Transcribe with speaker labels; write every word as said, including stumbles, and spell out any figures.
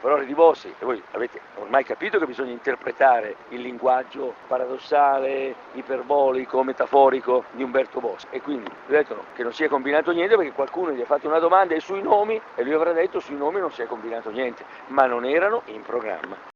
Speaker 1: parole di Bossi, e voi avete ormai capito che bisogna interpretare il linguaggio paradossale, iperbolico, metaforico di Umberto Bossi, e quindi gli ho detto che non si è combinato niente perché qualcuno gli ha fatto una domanda e sui nomi, e lui avrà detto sui nomi non si è combinato niente, ma non erano in programma.